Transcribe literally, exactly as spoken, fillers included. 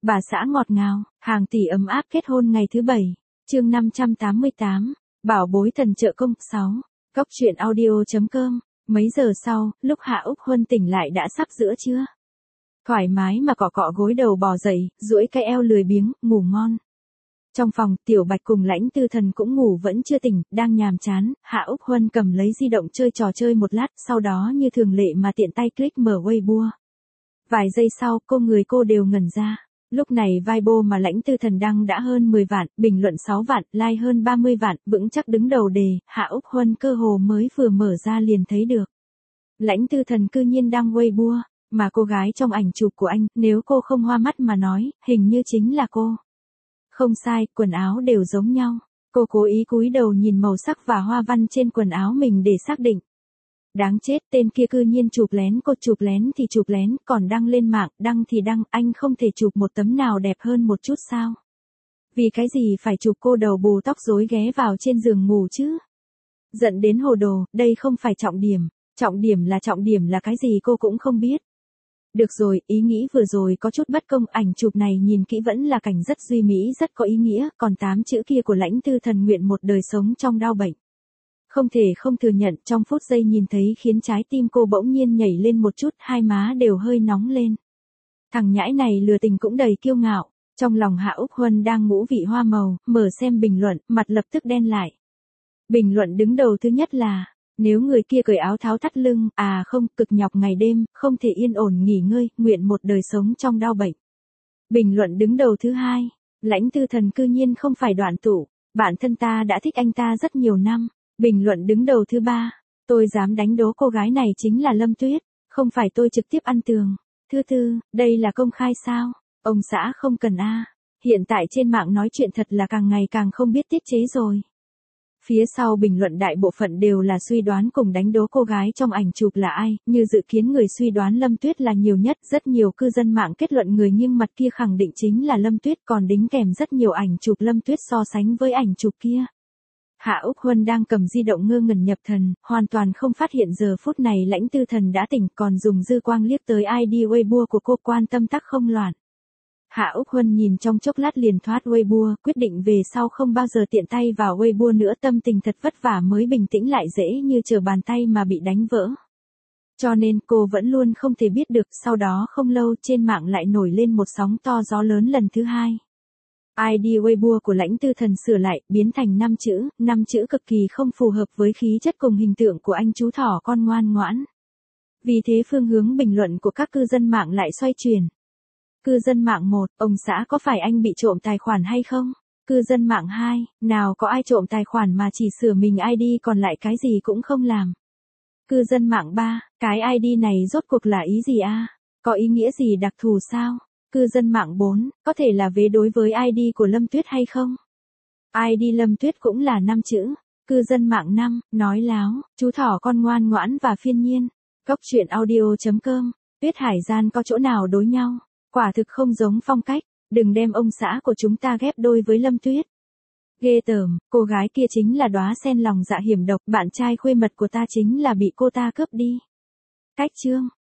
Bà xã ngọt ngào, hàng tỷ ấm áp kết hôn ngày thứ bảy. Chương năm trăm tám mươi tám. Bảo bối thần trợ công. sáu. Cốc truyện audio chấm com. Mấy giờ sau, lúc Hạ Úc Huân tỉnh lại đã sắp giữa trưa. Thoải mái mà cọ cọ gối đầu bò dậy, duỗi cái eo lười biếng, ngủ ngon. Trong phòng, Tiểu Bạch cùng Lãnh Tư Thần cũng ngủ vẫn chưa tỉnh, đang nhàm chán. Hạ Úc Huân cầm lấy di động chơi trò chơi một lát, sau đó như thường lệ mà tiện tay click mở Weibo. Vài giây sau, cô người cô đều ngẩn ra. Lúc này Weibo mà Lãnh Tư Thần đăng đã hơn mười vạn, bình luận sáu vạn, like hơn ba mươi vạn, vững chắc đứng đầu đề. Hạ Úc Huân cơ hồ mới vừa mở ra liền thấy được. Lãnh Tư Thần cư nhiên đăng Weibo, mà cô gái trong ảnh chụp của anh, nếu cô không hoa mắt mà nói, hình như chính là cô. Không sai, quần áo đều giống nhau. Cô cố ý cúi đầu nhìn màu sắc và hoa văn trên quần áo mình để xác định. Đáng chết, tên kia cư nhiên chụp lén, cô chụp lén thì chụp lén, còn đăng lên mạng, đăng thì đăng, anh không thể chụp một tấm nào đẹp hơn một chút sao? Vì cái gì phải chụp cô đầu bù tóc rối ghé vào trên giường ngủ chứ? Giận đến hồ đồ, đây không phải trọng điểm, trọng điểm là trọng điểm là cái gì cô cũng không biết. Được rồi, ý nghĩ vừa rồi có chút bất công, ảnh chụp này nhìn kỹ vẫn là cảnh rất duy mỹ, rất có ý nghĩa, còn tám chữ kia của Lãnh Tư Thần nguyện một đời sống trong đau bệnh. Không thể không thừa nhận, trong phút giây nhìn thấy khiến trái tim cô bỗng nhiên nhảy lên một chút, hai má đều hơi nóng lên. Thằng nhãi này lừa tình cũng đầy kiêu ngạo. Trong lòng Hạ Úc Huân đang ngũ vị hoa màu, mở xem bình luận, mặt lập tức đen lại. Bình luận đứng đầu thứ nhất là, nếu người kia cởi áo tháo thắt lưng, à không, cực nhọc ngày đêm, không thể yên ổn nghỉ ngơi, nguyện một đời sống trong đau bệnh. Bình luận đứng đầu thứ hai, Lãnh Tư Thần cư nhiên không phải đoạn tụ, bản thân ta đã thích anh ta rất nhiều năm. Bình luận đứng đầu thứ ba, tôi dám đánh đố cô gái này chính là Lâm Tuyết, không phải tôi trực tiếp ăn tường. Thứ tư, đây là công khai sao? Ông xã không cần a. Hiện tại trên mạng nói chuyện thật là càng ngày càng không biết tiết chế rồi. Phía sau bình luận đại bộ phận đều là suy đoán cùng đánh đố cô gái trong ảnh chụp là ai, như dự kiến người suy đoán Lâm Tuyết là nhiều nhất, rất nhiều cư dân mạng kết luận người nghiêng mặt kia khẳng định chính là Lâm Tuyết, còn đính kèm rất nhiều ảnh chụp Lâm Tuyết so sánh với ảnh chụp kia. Hạ Úc Huân đang cầm di động ngơ ngẩn nhập thần, hoàn toàn không phát hiện giờ phút này Lãnh Tư Thần đã tỉnh, còn dùng dư quang liếc tới i đê Weibo của cô, quan tâm tắc không loạn. Hạ Úc Huân nhìn trong chốc lát liền thoát Weibo, quyết định về sau không bao giờ tiện tay vào Weibo nữa, tâm tình thật vất vả mới bình tĩnh lại dễ như trở bàn tay mà bị đánh vỡ. Cho nên cô vẫn luôn không thể biết được, sau đó không lâu trên mạng lại nổi lên một sóng to gió lớn lần thứ hai. i đê Weibo của Lãnh Tư Thần sửa lại, biến thành năm chữ, năm chữ cực kỳ không phù hợp với khí chất cùng hình tượng của anh chú thỏ con ngoan ngoãn. Vì thế phương hướng bình luận của các cư dân mạng lại xoay chuyển. Cư dân mạng một, ông xã có phải anh bị trộm tài khoản hay không? Cư dân mạng hai, nào có ai trộm tài khoản mà chỉ sửa mình i đê còn lại cái gì cũng không làm. Cư dân mạng ba, cái i đê này rốt cuộc là ý gì a? Có ý nghĩa gì đặc thù sao? Cư dân mạng bốn, có thể là vế đối với i đê của Lâm Tuyết hay không? i đê Lâm Tuyết cũng là năm chữ. Cư dân mạng năm, nói láo, chú thỏ con ngoan ngoãn và phiên nhiên. Cốc truyện audio chấm com, Tuyết Hải Gian có chỗ nào đối nhau? Quả thực không giống phong cách, đừng đem ông xã của chúng ta ghép đôi với Lâm Tuyết. Ghê tởm, cô gái kia chính là đóa sen lòng dạ hiểm độc, bạn trai khuê mật của ta chính là bị cô ta cướp đi. Cách chương